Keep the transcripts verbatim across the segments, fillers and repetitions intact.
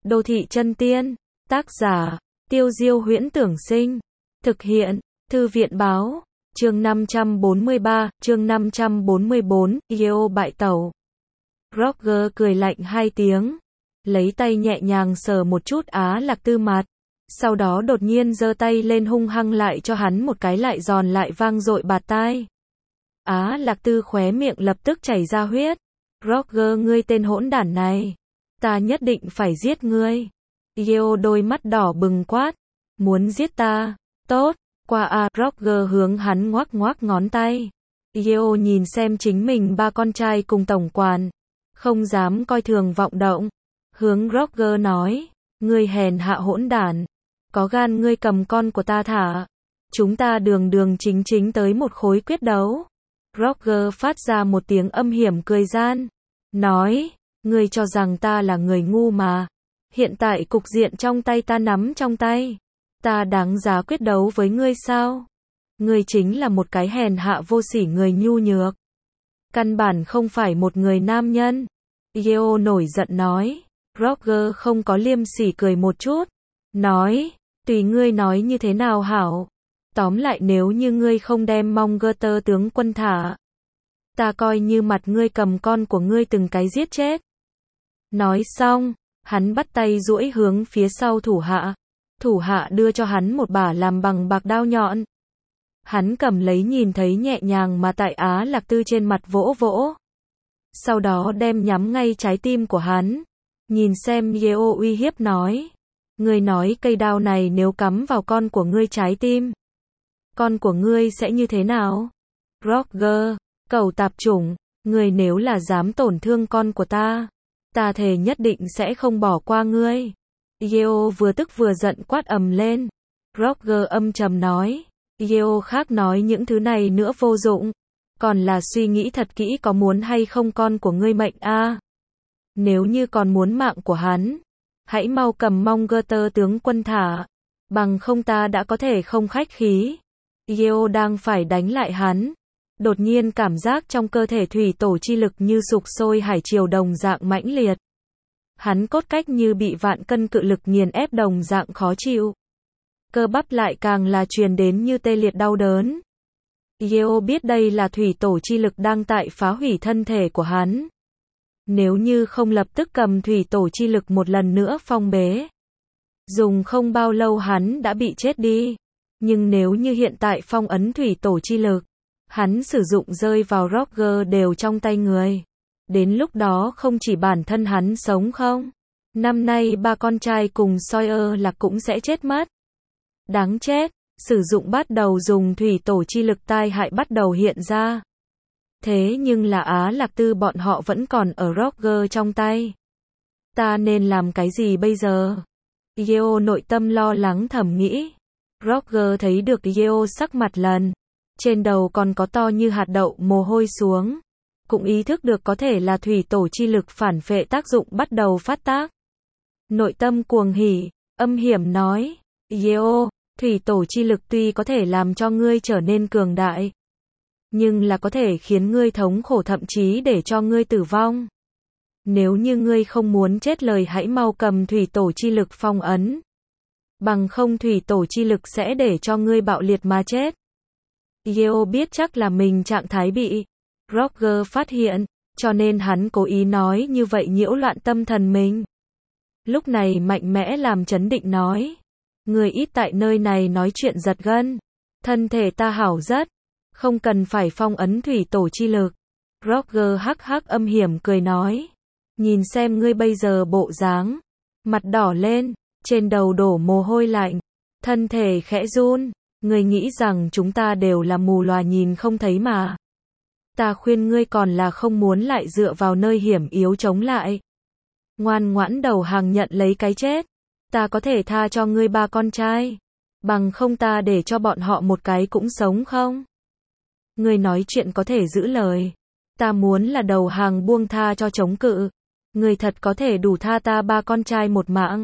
Đô thị chân tiên. Tác giả, Tiêu Diêu Huyễn Tưởng Sinh. Thực hiện, Thư viện Báo. Chương năm trăm bốn mươi ba, chương năm trăm bốn mươi bốn, Yêu bại tẩu. Roger cười lạnh hai tiếng, lấy tay nhẹ nhàng sờ một chút Á Lạc Tư mặt, sau đó đột nhiên giơ tay lên hung hăng lại cho hắn một cái lại giòn lại vang dội bạt tai. Á Lạc Tư khóe miệng lập tức chảy ra huyết. Roger, ngươi tên hỗn đản này, ta nhất định phải giết ngươi. Yêu đôi mắt đỏ bừng quát, muốn giết ta, tốt, qua a. Roger hướng hắn ngoắc ngoắc ngón tay. Yêu nhìn xem chính mình ba con trai cùng tổng quản, không dám coi thường vọng động, hướng Roger nói, ngươi hèn hạ hỗn đản, có gan ngươi cầm con của ta thả, chúng ta đường đường chính chính tới một khối quyết đấu. Roger phát ra một tiếng âm hiểm cười gian, nói, ngươi cho rằng ta là người ngu mà, hiện tại cục diện trong tay ta nắm trong tay, ta đáng giá quyết đấu với ngươi sao? Ngươi chính là một cái hèn hạ vô sỉ người nhu nhược, căn bản không phải một người nam nhân. Yeo nổi giận nói. Roger không có liêm sỉ cười một chút, nói, tùy ngươi nói như thế nào hảo. Tóm lại nếu như ngươi không đem Monggerter tướng quân thả, ta coi như mặt ngươi cầm con của ngươi từng cái giết chết. Nói xong, hắn bắt tay duỗi hướng phía sau thủ hạ. Thủ hạ đưa cho hắn một bả làm bằng bạc đao nhọn. Hắn cầm lấy nhìn thấy nhẹ nhàng mà tại Á Lạc Tư trên mặt vỗ vỗ. Sau đó đem nhắm ngay trái tim của hắn. Nhìn xem Yeo uy hiếp nói. Ngươi nói cây đao này nếu cắm vào con của ngươi trái tim, con của ngươi sẽ như thế nào? Roger, cẩu tạp chủng, ngươi nếu là dám tổn thương con của ta, ta thề nhất định sẽ không bỏ qua ngươi. Yeo vừa tức vừa giận quát ầm lên. Roger âm trầm nói. Yeo khác nói những thứ này nữa vô dụng, còn là suy nghĩ thật kỹ có muốn hay không con của ngươi mệnh a. À, nếu như còn muốn mạng của hắn, hãy mau cầm Monggerter tướng quân thả, bằng không ta đã có thể không khách khí. Yeo đang phải đánh lại hắn, đột nhiên cảm giác trong cơ thể thủy tổ chi lực như sục sôi hải triều đồng dạng mãnh liệt. Hắn cốt cách như bị vạn cân cự lực nghiền ép đồng dạng khó chịu. Cơ bắp lại càng là truyền đến như tê liệt đau đớn. Yeo biết đây là thủy tổ chi lực đang tại phá hủy thân thể của hắn. Nếu như không lập tức cầm thủy tổ chi lực một lần nữa phong bế, dùng không bao lâu hắn đã bị chết đi. Nhưng nếu như hiện tại phong ấn thủy tổ chi lực, hắn sử dụng rơi vào Roger đều trong tay người. Đến lúc đó không chỉ bản thân hắn sống không, năm nay ba con trai cùng Sawyer là cũng sẽ chết mất. Đáng chết, sử dụng bắt đầu dùng thủy tổ chi lực tai hại bắt đầu hiện ra. Thế nhưng là Á Lạc Tư bọn họ vẫn còn ở Roger trong tay. Ta nên làm cái gì bây giờ? Yeo nội tâm lo lắng thầm nghĩ. Roger thấy được Yeo sắc mặt lần, trên đầu còn có to như hạt đậu mồ hôi xuống. Cũng ý thức được có thể là thủy tổ chi lực phản phệ tác dụng bắt đầu phát tác. Nội tâm cuồng hỉ, âm hiểm nói. Yeo, thủy tổ chi lực tuy có thể làm cho ngươi trở nên cường đại, nhưng là có thể khiến ngươi thống khổ thậm chí để cho ngươi tử vong. Nếu như ngươi không muốn chết lời hãy mau cầm thủy tổ chi lực phong ấn. Bằng không thủy tổ chi lực sẽ để cho ngươi bạo liệt mà chết. Yeo biết chắc là mình trạng thái bị Roger phát hiện, cho nên hắn cố ý nói như vậy nhiễu loạn tâm thần mình. Lúc này mạnh mẽ làm chấn định nói. Người ít tại nơi này nói chuyện giật gân. Thân thể ta hảo rất, không cần phải phong ấn thủy tổ chi lực. Roger hắc hắc âm hiểm cười nói. Nhìn xem ngươi bây giờ bộ dáng, mặt đỏ lên, trên đầu đổ mồ hôi lạnh, thân thể khẽ run. Ngươi nghĩ rằng chúng ta đều là mù lòa nhìn không thấy mà. Ta khuyên ngươi còn là không muốn lại dựa vào nơi hiểm yếu chống lại. Ngoan ngoãn đầu hàng nhận lấy cái chết. Ta có thể tha cho ngươi ba con trai, bằng không ta để cho bọn họ một cái cũng sống không? Ngươi nói chuyện có thể giữ lời. Ta muốn là đầu hàng buông tha cho chống cự. Ngươi thật có thể đủ tha ta ba con trai một mạng.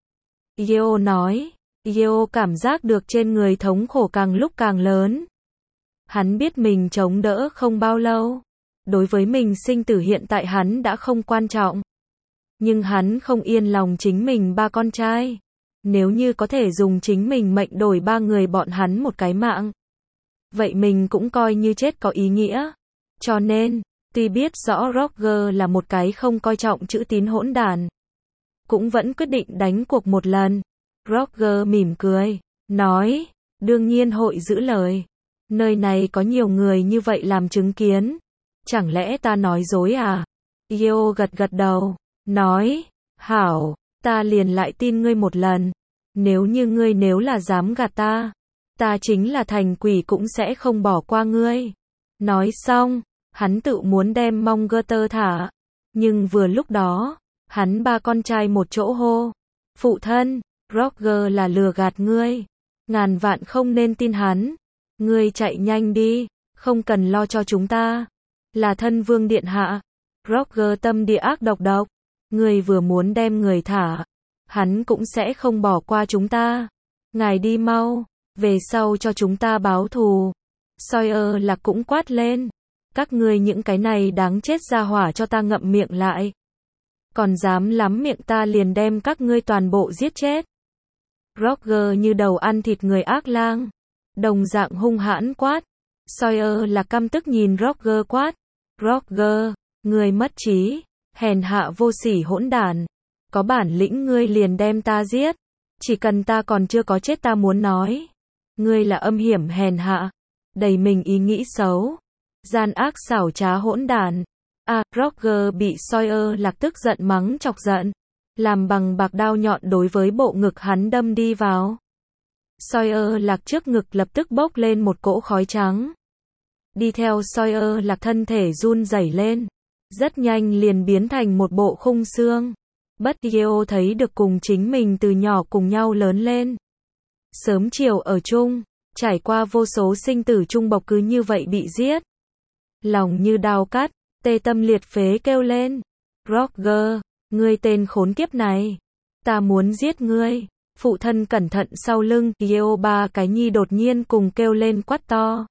Yeo nói. Yeo cảm giác được trên người thống khổ càng lúc càng lớn. Hắn biết mình chống đỡ không bao lâu. Đối với mình sinh tử hiện tại hắn đã không quan trọng. Nhưng hắn không yên lòng chính mình ba con trai. Nếu như có thể dùng chính mình mệnh đổi ba người bọn hắn một cái mạng, vậy mình cũng coi như chết có ý nghĩa. Cho nên, tuy biết rõ Roger là một cái không coi trọng chữ tín hỗn đản, cũng vẫn quyết định đánh cuộc một lần. Roger mỉm cười, nói, đương nhiên hội giữ lời. Nơi này có nhiều người như vậy làm chứng kiến. Chẳng lẽ ta nói dối à? Yeo gật gật đầu, nói, hảo, ta liền lại tin ngươi một lần. Nếu như ngươi nếu là dám gạt ta, ta chính là thành quỷ cũng sẽ không bỏ qua ngươi. Nói xong, hắn tự muốn đem Monger thả. Nhưng vừa lúc đó, hắn ba con trai một chỗ hô. Phụ thân, Roger là lừa gạt ngươi. Ngàn vạn không nên tin hắn. Ngươi chạy nhanh đi, không cần lo cho chúng ta. Là thân vương điện hạ. Roger tâm địa ác độc độc. Ngươi vừa muốn đem người thả, hắn cũng sẽ không bỏ qua chúng ta. Ngài đi mau, về sau cho chúng ta báo thù. Sawyer là cũng quát lên. Các ngươi những cái này đáng chết ra hỏa cho ta ngậm miệng lại. Còn dám lắm miệng ta liền đem các ngươi toàn bộ giết chết. Roger như đầu ăn thịt người ác lang. Đồng dạng hung hãn quát. Sawyer là căm tức nhìn Roger quát. Roger, ngươi mất trí, hèn hạ vô sỉ hỗn đản. Có bản lĩnh ngươi liền đem ta giết. Chỉ cần ta còn chưa có chết ta muốn nói. Ngươi là âm hiểm hèn hạ. Đầy mình ý nghĩ xấu. Gian ác xảo trá hỗn đản. À, Roger bị Sawyer lạc tức giận mắng chọc giận. Làm bằng bạc đao nhọn đối với bộ ngực hắn đâm đi vào. Sawyer lạc trước ngực lập tức bốc lên một cỗ khói trắng. Đi theo Sawyer lạc thân thể run rẩy lên. Rất nhanh liền biến thành một bộ khung xương. Bất Yeo thấy được cùng chính mình từ nhỏ cùng nhau lớn lên. Sớm chiều ở chung, trải qua vô số sinh tử chung bộc cứ như vậy bị giết. Lòng như đao cắt, tê tâm liệt phế kêu lên. Roger, ngươi tên khốn kiếp này. Ta muốn giết ngươi. Phụ thân cẩn thận sau lưng. Yeo ba cái nhi đột nhiên cùng kêu lên quát to.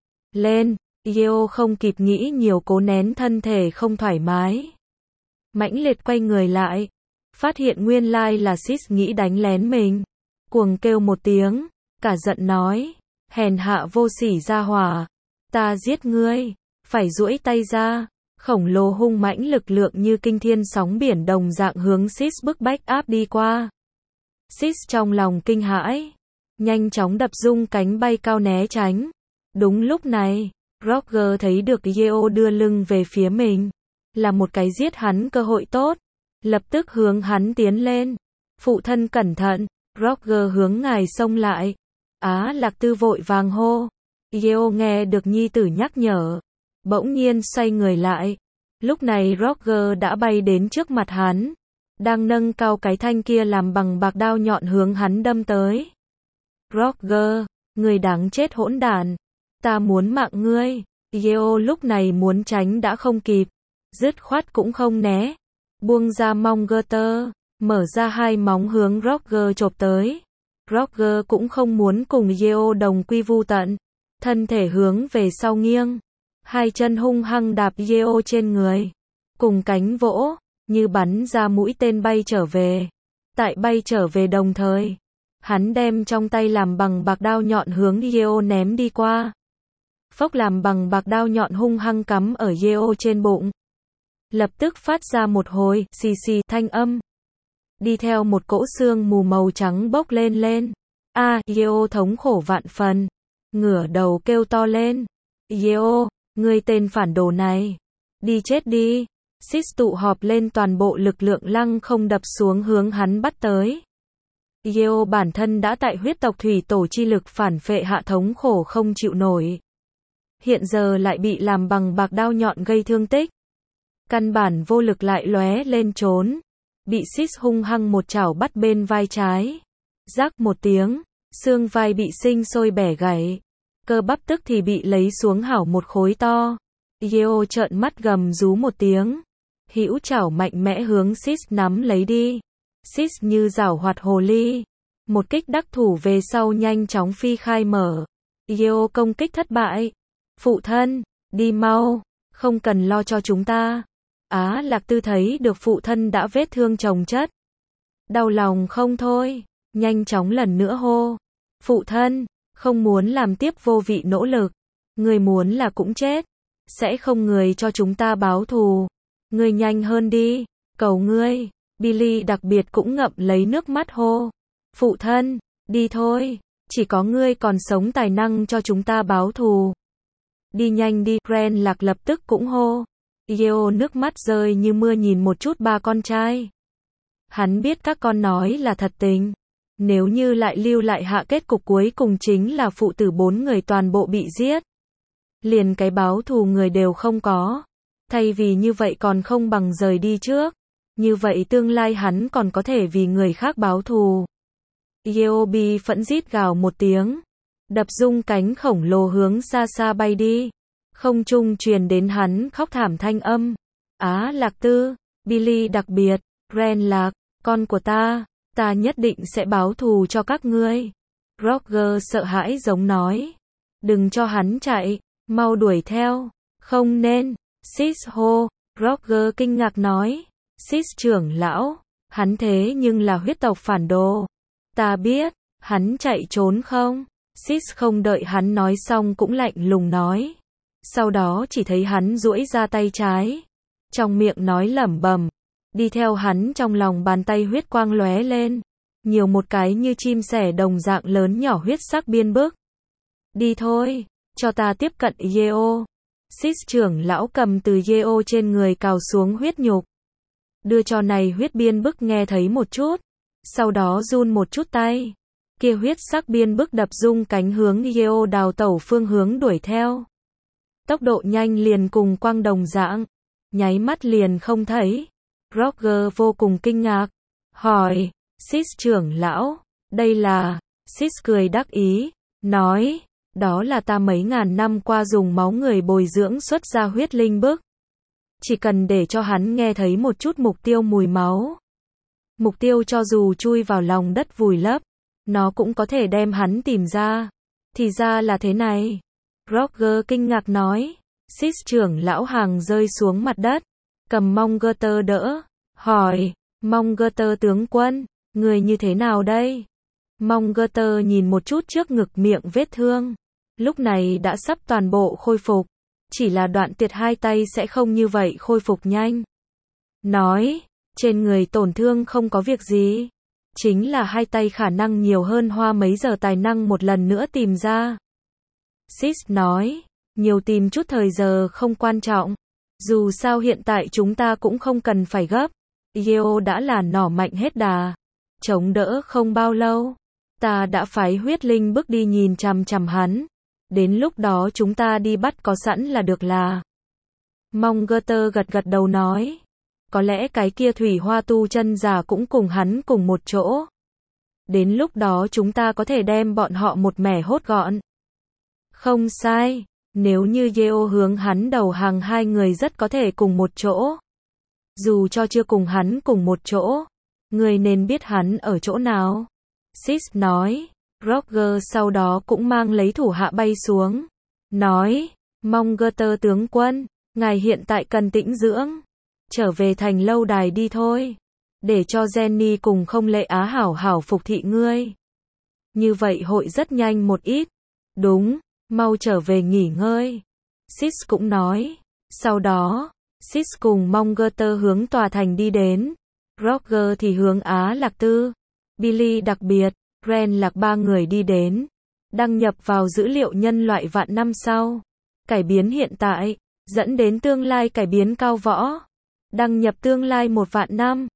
Lên. Yeo không kịp nghĩ nhiều cố nén thân thể không thoải mái. Mãnh liệt quay người lại. Phát hiện nguyên lai là Sis nghĩ đánh lén mình. Cuồng kêu một tiếng. Cả giận nói. Hèn hạ vô sỉ ra hỏa. Ta giết ngươi. Phải duỗi tay ra. Khổng lồ hung mãnh lực lượng như kinh thiên sóng biển đồng dạng hướng Sis bức bách áp đi qua. Sis trong lòng kinh hãi. Nhanh chóng đập rung cánh bay cao né tránh. Đúng lúc này, Roger thấy được Yeo đưa lưng về phía mình. Là một cái giết hắn cơ hội tốt. Lập tức hướng hắn tiến lên. Phụ thân cẩn thận. Roger hướng ngài xông lại. Á Lạc Tư vội vàng hô. Yeo nghe được nhi tử nhắc nhở. Bỗng nhiên xoay người lại. Lúc này Roger đã bay đến trước mặt hắn. Đang nâng cao cái thanh kia làm bằng bạc đao nhọn hướng hắn đâm tới. Roger, người đáng chết hỗn đản. Ta muốn mạng ngươi. Yeo lúc này muốn tránh đã không kịp. Dứt khoát cũng không né. Buông ra Monger, mở ra hai móng hướng Roger chộp tới. Roger cũng không muốn cùng Yeo đồng quy vu tận. Thân thể hướng về sau nghiêng. Hai chân hung hăng đạp Yeo trên người. Cùng cánh vỗ, như bắn ra mũi tên bay trở về. Tại bay trở về đồng thời, hắn đem trong tay làm bằng bạc đao nhọn hướng Yeo ném đi qua. Phốc làm bằng bạc đao nhọn hung hăng cắm ở Yeo trên bụng. Lập tức phát ra một hồi xì xì thanh âm. Đi theo một cỗ xương mù màu trắng bốc lên lên. A, à, Yeo thống khổ vạn phần. Ngửa đầu kêu to lên. Yeo, ngươi tên phản đồ này. Đi chết đi. Sis tụ họp lên toàn bộ lực lượng lăng không đập xuống hướng hắn bắt tới. Yeo bản thân đã tại huyết tộc thủy tổ chi lực phản phệ hạ thống khổ không chịu nổi. Hiện giờ lại bị làm bằng bạc đao nhọn gây thương tích. Căn bản vô lực lại lóe lên trốn. Bị Sis hung hăng một chảo bắt bên vai trái. Rắc một tiếng, xương vai bị sinh sôi bẻ gãy. Cơ bắp tức thì bị lấy xuống hảo một khối to. Yeo trợn mắt gầm rú một tiếng. Hữu chảo mạnh mẽ hướng Sis nắm lấy đi. Sis như giảo hoạt hồ ly. Một kích đắc thủ về sau nhanh chóng phi khai mở. Yeo công kích thất bại. Phụ thân, đi mau, không cần lo cho chúng ta. Á Lạc Tư thấy được phụ thân đã vết thương chồng chất. Đau lòng không thôi, nhanh chóng lần nữa hô. Phụ thân, không muốn làm tiếp vô vị nỗ lực. Người muốn là cũng chết. Sẽ không người cho chúng ta báo thù. Ngươi nhanh hơn đi, cầu ngươi. Billy đặc biệt cũng ngậm lấy nước mắt hô. Phụ thân, đi thôi, chỉ có ngươi còn sống tài năng cho chúng ta báo thù. Đi nhanh đi, Ren Lạc lập tức cũng hô. Yeo nước mắt rơi như mưa nhìn một chút ba con trai. Hắn biết các con nói là thật tình. Nếu như lại lưu lại hạ kết cục cuối cùng chính là phụ tử bốn người toàn bộ bị giết. Liền cái báo thù người đều không có. Thay vì như vậy còn không bằng rời đi trước. Như vậy tương lai hắn còn có thể vì người khác báo thù. Yeobi phẫn rít gào một tiếng. Đập rung cánh khổng lồ hướng xa xa bay đi. Không trung truyền đến hắn khóc thảm thanh âm. Á Lạc Tư, Billy đặc biệt, Ren Lạc, con của ta, ta nhất định sẽ báo thù cho các ngươi. Roger sợ hãi giống nói. Đừng cho hắn chạy, mau đuổi theo. Không nên. Sis hô. Roger kinh ngạc nói. Sis trưởng lão, hắn thế nhưng là huyết tộc phản đồ. Ta biết, hắn chạy trốn không? Sis không đợi hắn nói xong cũng lạnh lùng nói. Sau đó chỉ thấy hắn duỗi ra tay trái. Trong miệng nói lẩm bẩm. Đi theo hắn trong lòng bàn tay huyết quang lóe lên. Nhiều một cái như chim sẻ đồng dạng lớn nhỏ huyết sắc biên bức. Đi thôi, cho ta tiếp cận Yeo. Sis trưởng lão cầm từ Yeo trên người cào xuống huyết nhục. Đưa cho này huyết biên bức nghe thấy một chút. Sau đó run một chút tay. Kia huyết sắc biên bức đập rung cánh hướng Yeo đào tẩu phương hướng đuổi theo. Tốc độ nhanh liền cùng quang đồng dạng. Nháy mắt liền không thấy. Roger vô cùng kinh ngạc. Hỏi, Sis trưởng lão, đây là... Sis cười đắc ý. Nói, đó là ta mấy ngàn năm qua dùng máu người bồi dưỡng xuất ra huyết linh bức. Chỉ cần để cho hắn nghe thấy một chút mục tiêu mùi máu. Mục tiêu cho dù chui vào lòng đất vùi lấp, nó cũng có thể đem hắn tìm ra. Thì ra là thế này. Roger kinh ngạc nói. Sis trưởng lão hàng rơi xuống mặt đất. Cầm Mongger đỡ. Hỏi, Mongger tướng quân, người như thế nào đây? Mongger nhìn một chút trước ngực miệng vết thương. Lúc này đã sắp toàn bộ khôi phục. Chỉ là đoạn tuyệt hai tay sẽ không như vậy khôi phục nhanh. Nói, trên người tổn thương không có việc gì. Chính là hai tay khả năng nhiều hơn hoa mấy giờ tài năng một lần nữa tìm ra. Sis nói, nhiều tìm chút thời giờ không quan trọng. Dù sao hiện tại chúng ta cũng không cần phải gấp. Yeo đã là nỏ mạnh hết đà. Chống đỡ không bao lâu. Ta đã phái huyết linh bước đi nhìn chằm chằm hắn. Đến lúc đó chúng ta đi bắt có sẵn là được là. Mongger gật gật đầu nói. Có lẽ cái kia thủy hoa tu chân giả cũng cùng hắn cùng một chỗ. Đến lúc đó chúng ta có thể đem bọn họ một mẻ hốt gọn. Không sai. Nếu như Yeo hướng hắn đầu hàng hai người rất có thể cùng một chỗ. Dù cho chưa cùng hắn cùng một chỗ. Người nên biết hắn ở chỗ nào. Sis nói. Roger sau đó cũng mang lấy thủ hạ bay xuống. Nói. Mongger tướng quân. Ngài hiện tại cần tĩnh dưỡng. Trở về thành lâu đài đi thôi. Để cho Jenny cùng không lệ á hảo hảo phục thị ngươi. Như vậy hội rất nhanh một ít. Đúng. Mau trở về nghỉ ngơi. Sis cũng nói. Sau đó, Sis cùng Mongger hướng tòa thành đi đến. Roger thì hướng Á Lạc Tư. Billy đặc biệt, Ren Lạc ba người đi đến. Đăng nhập vào dữ liệu nhân loại vạn năm sau. Cải biến hiện tại, dẫn đến tương lai cải biến cao võ. Đăng nhập tương lai một vạn năm.